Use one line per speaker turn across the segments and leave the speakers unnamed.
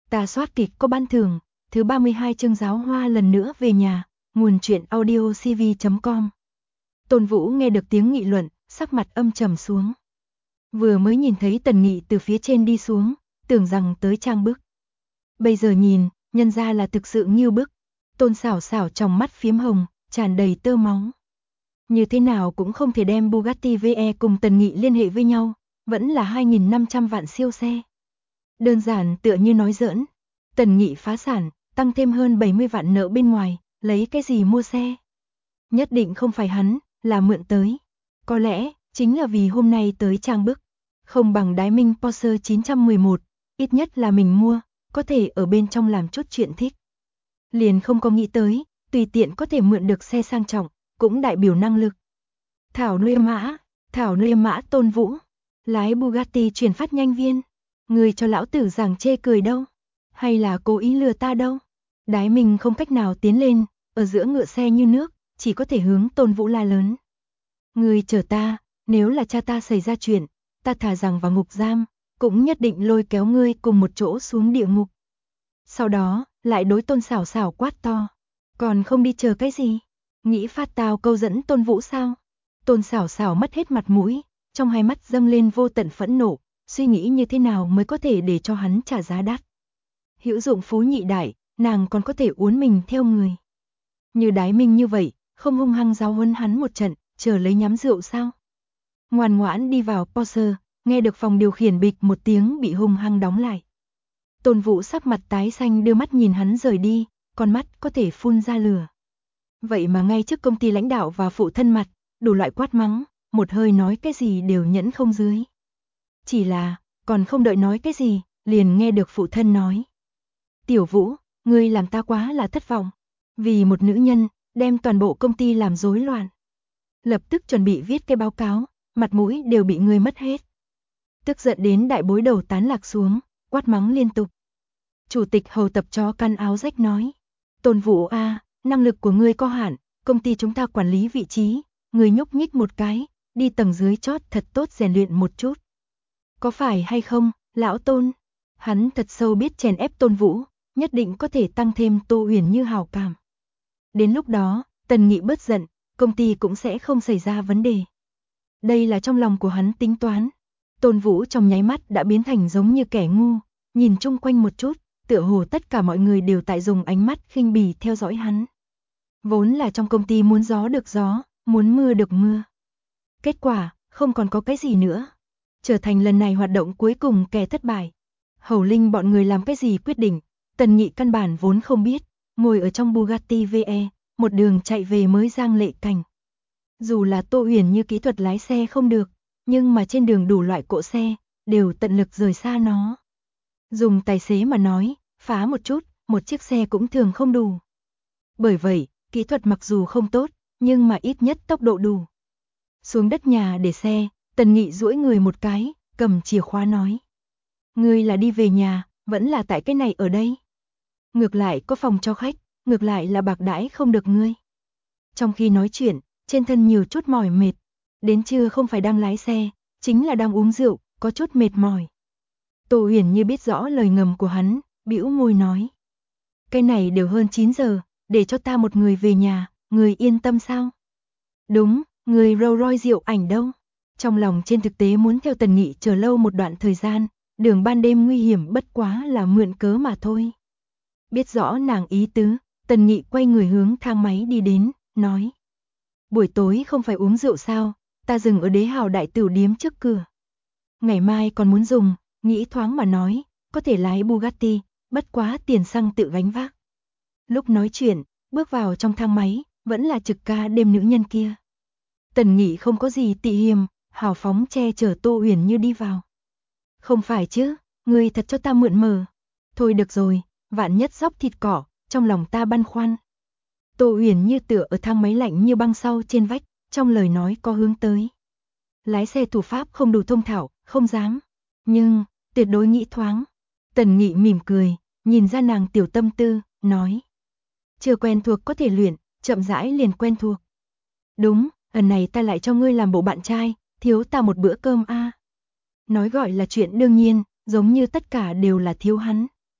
Ta soát kịch có ban thưởng, thứ 32 chương giáo hoa lần nữa về nhà, nguồn truyện audio cv.com. Tôn Vũ nghe được tiếng nghị luận, sắc mặt âm trầm xuống. Vừa mới nhìn thấy Tần Nghị từ phía trên đi xuống, tưởng rằng tới trang bức. Bây giờ nhìn, nhân ra là thực sự nghiêu bức. Tôn Sảo Sảo trong mắt phiếm hồng, tràn đầy tơ máu. Như thế nào cũng không thể đem Bugatti VE cùng Tần Nghị liên hệ với nhau, vẫn là 2.500 vạn siêu xe. Đơn giản tựa như nói giỡn, Tần Nghị phá sản, tăng thêm hơn 70 vạn nợ bên ngoài, lấy cái gì mua xe? Nhất định không phải hắn, là mượn tới. Có lẽ, chính là vì hôm nay tới trang bức, không bằng Đái Minh Porsche 911, ít nhất là mình mua, có thể ở bên trong làm chút chuyện thích. Liền không có nghĩ tới, tùy tiện có thể mượn được xe sang trọng, cũng đại biểu năng lực. Thảo nuôi mã Tôn Vũ, lái Bugatti chuyển phát nhanh viên. Người cho lão tử giảng chê cười đâu? Hay là cố ý lừa ta đâu? Đái Minh không cách nào tiến lên, ở giữa ngựa xe như nước, chỉ có thể hướng Tôn Vũ la lớn. Người chở ta, nếu là cha ta xảy ra chuyện, ta thà rằng vào ngục giam, cũng nhất định lôi kéo ngươi cùng một chỗ xuống địa ngục. Sau đó, lại đối Tôn Sảo Sảo quát to. Còn không đi chờ cái gì? Nghĩ phát tao câu dẫn Tôn Vũ sao? Tôn Sảo Sảo mất hết mặt mũi, trong hai mắt dâng lên vô tận phẫn nộ, suy nghĩ như thế nào mới có thể để cho hắn trả giá đắt. Hữu dụng phú nhị đại, nàng còn có thể uốn mình theo người. Như Đái Minh như vậy, không hung hăng giáo huấn hắn một trận, chờ lấy nhắm rượu sao? Ngoan ngoãn đi vào Porsche, nghe được phòng điều khiển bịch một tiếng bị hung hăng đóng lại. Tôn Vũ sắc mặt tái xanh đưa mắt nhìn hắn rời đi, con mắt có thể phun ra lửa. Vậy mà ngay trước công ty lãnh đạo và phụ thân mặt, đủ loại quát mắng, một hơi nói cái gì đều nhẫn không dưới. Chỉ là, còn không đợi nói cái gì, liền nghe được phụ thân nói. Tiểu Vũ, ngươi làm ta quá là thất vọng. Vì một nữ nhân, đem toàn bộ công ty làm rối loạn. Lập tức chuẩn bị viết cái báo cáo, mặt mũi đều bị ngươi mất hết. Tức giận đến đại bối đầu tán lạc xuống, quát mắng liên tục. Chủ tịch hầu tập chó căn áo rách nói. Tôn Vũ a, năng lực của ngươi có hạn, công ty chúng ta quản lý vị trí, ngươi nhúc nhích một cái, đi tầng dưới chót thật tốt rèn luyện một chút. Có phải hay không, lão Tôn? Hắn thật sâu biết chèn ép Tôn Vũ, nhất định có thể tăng thêm Tô Huyền Như hảo cảm. Đến lúc đó, Tần Nghị bớt giận, công ty cũng sẽ không xảy ra vấn đề. Đây là trong lòng của hắn tính toán. Tôn Vũ trong nháy mắt đã biến thành giống như kẻ ngu, nhìn chung quanh một chút, tựa hồ tất cả mọi người đều tại dùng ánh mắt khinh bỉ theo dõi hắn. Vốn là trong công ty muốn gió được gió, muốn mưa được mưa. Kết quả, không còn có cái gì nữa. Trở thành lần này hoạt động cuối cùng kẻ thất bại. Hầu Linh bọn người làm cái gì quyết định, Tần Nghị căn bản vốn không biết, ngồi ở trong Bugatti VE, một đường chạy về mới Giang Lệ Cảnh. Dù là Tô Huyền Như kỹ thuật lái xe không được, nhưng mà trên đường đủ loại cỗ xe, đều tận lực rời xa nó. Dùng tài xế mà nói, phá một chút, một chiếc xe cũng thường không đủ. Bởi vậy, kỹ thuật mặc dù không tốt, nhưng mà ít nhất tốc độ đủ. Xuống đất nhà để xe, Tần Nghị duỗi người một cái, cầm chìa khóa nói. Ngươi là đi về nhà, vẫn là tại cái này ở đây. Ngược lại có phòng cho khách, ngược lại là bạc đãi không được ngươi. Trong khi nói chuyện, trên thân nhiều chút mỏi mệt. Đến trưa không phải đang lái xe, chính là đang uống rượu, có chút mệt mỏi. Tô Huyền Như biết rõ lời ngầm của hắn, bĩu môi nói. Cái này đều hơn 9 giờ, để cho ta một người về nhà, người yên tâm sao? Đúng, người Rolls Royce rượu ảnh đâu? Trong lòng trên thực tế muốn theo Tần Nghị chờ lâu một đoạn thời gian, đường ban đêm nguy hiểm bất quá là mượn cớ mà thôi. Biết rõ nàng ý tứ, Tần Nghị quay người hướng thang máy đi đến, nói. Buổi tối không phải uống rượu sao, ta dừng ở Đế Hào đại tửu điếm trước cửa. Ngày mai còn muốn dùng, nghĩ thoáng mà nói, có thể lái Bugatti, bất quá tiền xăng tự gánh vác. Lúc nói chuyện, bước vào trong thang máy, vẫn là trực ca đêm nữ nhân kia. Tần Nghị không có gì tị hiềm, hào phóng che chở Tô Huyền Như đi vào. Không phải chứ, ngươi thật cho ta mượn mờ. Thôi được rồi, vạn nhất dóc thịt cỏ, trong lòng ta băn khoăn. Tô Huyền Như tựa ở thang máy lạnh như băng sau trên vách, trong lời nói có hướng tới. Lái xe thủ pháp không đủ thông thạo, không dám. Nhưng, tuyệt đối nghĩ thoáng. Tần Nghị mỉm cười, nhìn ra nàng tiểu tâm tư, nói. Chưa quen thuộc có thể luyện, chậm rãi liền quen thuộc. Đúng, lần này ta lại cho ngươi làm bộ bạn trai, thiếu ta một bữa cơm a. Nói gọi là chuyện đương nhiên, giống như tất cả đều là thiếu hắn.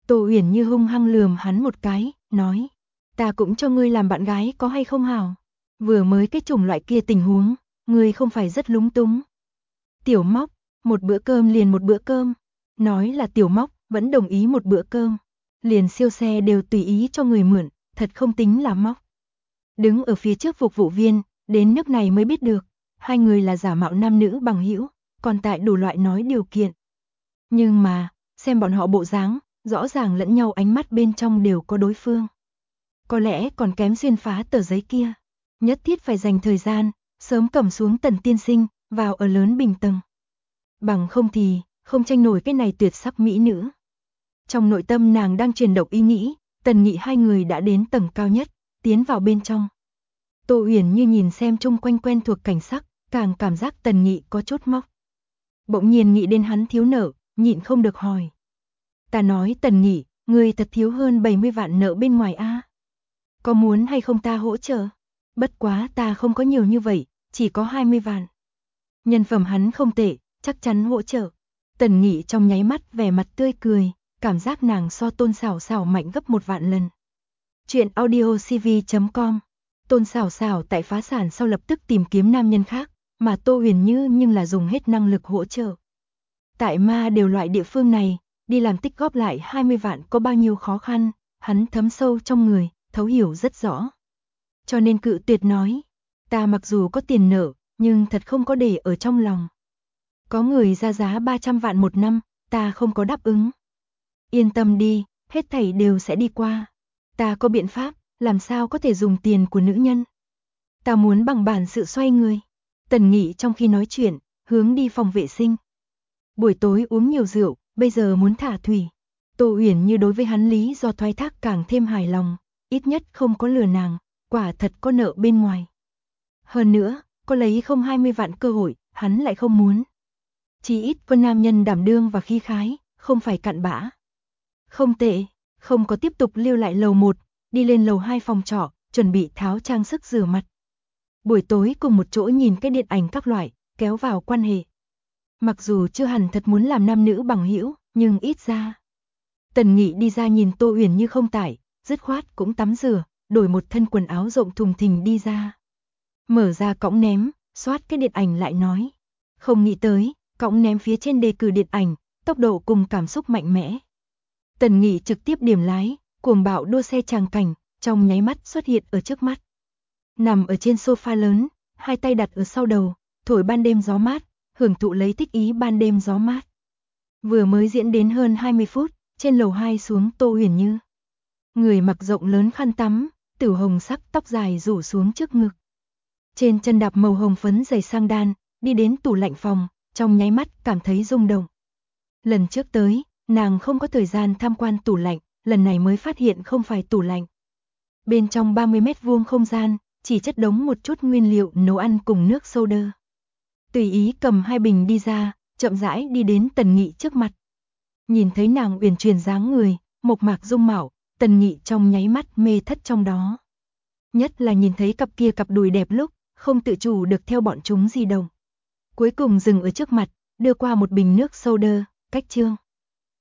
Tô Uyển Như hung hăng lườm hắn một cái, nói, ta cũng cho ngươi làm bạn gái có hay không hảo? Vừa mới cái chủng loại kia tình huống, ngươi không phải rất lúng túng. Tiểu Móc, một bữa cơm liền một bữa cơm. Nói là Tiểu Móc, vẫn đồng ý một bữa cơm. Liền siêu xe đều tùy ý cho người mượn, thật không tính là móc. Đứng ở phía trước phục vụ viên, đến nước này mới biết được, hai người là giả mạo nam nữ bằng hữu, còn tại đủ loại nói điều kiện. Nhưng mà, xem bọn họ bộ dáng, rõ ràng lẫn nhau ánh mắt bên trong đều có đối phương. Có lẽ còn kém xuyên phá tờ giấy kia. Nhất thiết phải dành thời gian, sớm cầm xuống Tần tiên sinh, vào ở lớn bình tầng. Bằng không thì, không tranh nổi cái này tuyệt sắc mỹ nữ. Trong nội tâm nàng đang truyền động ý nghĩ, Tần Nghị hai người đã đến tầng cao nhất, tiến vào bên trong. Tô Uyển Như nhìn xem chung quanh quen thuộc cảnh sắc, càng cảm giác Tần Nghị có chút móc. Bỗng nhiên nghĩ đến hắn thiếu nợ, nhịn không được hỏi. Ta nói Tần Nghị, ngươi thật thiếu hơn 70 vạn nợ bên ngoài a. Có muốn hay không ta hỗ trợ? Bất quá ta không có nhiều như vậy, chỉ có 20 vạn. Nhân phẩm hắn không tệ, chắc chắn hỗ trợ. Tần Nghị trong nháy mắt vẻ mặt tươi cười, cảm giác nàng so Tôn Sảo Sảo mạnh gấp 1 vạn lần. Chuyện audiocv.com. Tôn Sảo Sảo tại phá sản sau lập tức tìm kiếm nam nhân khác, mà Tô Huyền Như nhưng là dùng hết năng lực hỗ trợ. Tại ma đều loại địa phương này, đi làm tích góp lại 20 vạn có bao nhiêu khó khăn, hắn thấm sâu trong người, thấu hiểu rất rõ. Cho nên cự tuyệt nói, ta mặc dù có tiền nợ, nhưng thật không có để ở trong lòng. Có người ra giá 300 vạn một năm, ta không có đáp ứng. Yên tâm đi, hết thảy đều sẽ đi qua. Ta có biện pháp, làm sao có thể dùng tiền của nữ nhân. Ta muốn bằng bản sự xoay người. Tần Nghị trong khi nói chuyện, hướng đi phòng vệ sinh. Buổi tối uống nhiều rượu, bây giờ muốn thả thủy. Tô Uyển Như đối với hắn lý do thoái thác càng thêm hài lòng, ít nhất không có lừa nàng, quả thật có nợ bên ngoài. Hơn nữa, có lấy không 20 vạn cơ hội, hắn lại không muốn. Chỉ ít có nam nhân đảm đương và khí khái, không phải cặn bã. Không tệ, không có tiếp tục lưu lại lầu 1, đi lên lầu 2 phòng trọ, chuẩn bị tháo trang sức rửa mặt. Buổi tối cùng một chỗ nhìn cái điện ảnh các loại, kéo vào quan hệ. Mặc dù chưa hẳn thật muốn làm nam nữ bằng hữu, nhưng ít ra. Tần Nghị đi ra nhìn Tô Uyển Như không tải, dứt khoát cũng tắm rửa, đổi một thân quần áo rộng thùng thình đi ra. Mở ra cõng ném, xoát cái điện ảnh lại nói. Không nghĩ tới, cõng ném phía trên đề cử điện ảnh, tốc độ cùng cảm xúc mạnh mẽ. Tần Nghị trực tiếp điểm lái, cuồng bạo đua xe tràng cảnh, trong nháy mắt xuất hiện ở trước mắt. Nằm ở trên sofa lớn, hai tay đặt ở sau đầu, thổi ban đêm gió mát, hưởng thụ lấy thích ý ban đêm gió mát. Vừa mới diễn đến hơn 20 phút, trên lầu 2 xuống Tô Huyền Như. Người mặc rộng lớn khăn tắm, tử hồng sắc tóc dài rủ xuống trước ngực. Trên chân đạp màu hồng phấn giày sang đan, đi đến tủ lạnh phòng, trong nháy mắt cảm thấy rung động. Lần trước tới, nàng không có thời gian tham quan tủ lạnh, lần này mới phát hiện không phải tủ lạnh. Bên trong 30 mét vuông không gian, chỉ chất đống một chút nguyên liệu nấu ăn cùng nước soda. Tùy ý cầm 2 bình đi ra, chậm rãi đi đến Tần Nghị trước mặt. Nhìn thấy nàng uyển chuyển dáng người, mộc mạc dung mạo, Tần Nghị trong nháy mắt mê thất trong đó. Nhất là nhìn thấy cặp kia cặp đùi đẹp lúc, không tự chủ được theo bọn chúng di động. Cuối cùng dừng ở trước mặt, đưa qua một bình nước soda, cách chương.